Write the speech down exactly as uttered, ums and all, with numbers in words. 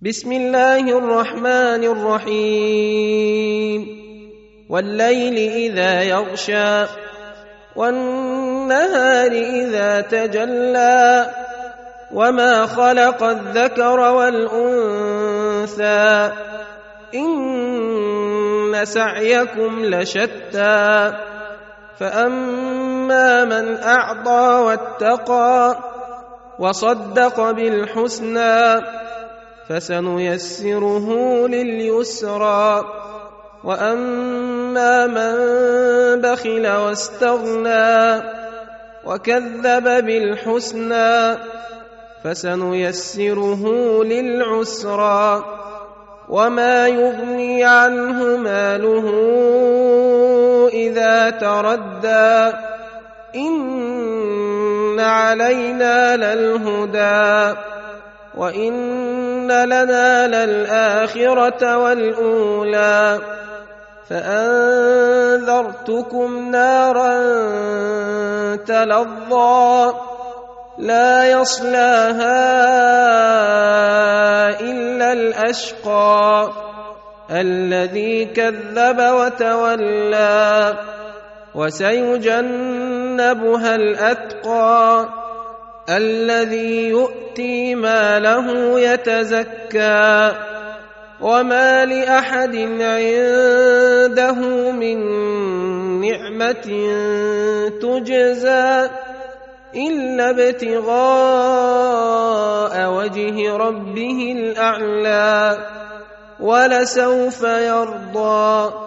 بسم الله الرحمن الرحيم والليل إذا يغشى والنهار إذا تجلى وما خلق الذكر والأنثى إن سعيكم لشتى فأما من أعطى واتقى وصدق بالحسنى فسنيسره لليسرى وأما من بخل واستغنى وكذب بالحسنى فسنيسره للعسرى وما يغني عنه ماله إذا تردى إن علينا للهدى وإن لنا للآخرة والأولى فأنذرتكم نارا تلظى لا يصلاها إلا الأشقى الذي كذب وتولى وسيجنبها الأتقى الذي يؤتي ماله يتزكى وما لأحد عنده من نعمة تجزى إلا ابتغاء وجه ربه الأعلى ولسوف يرضى.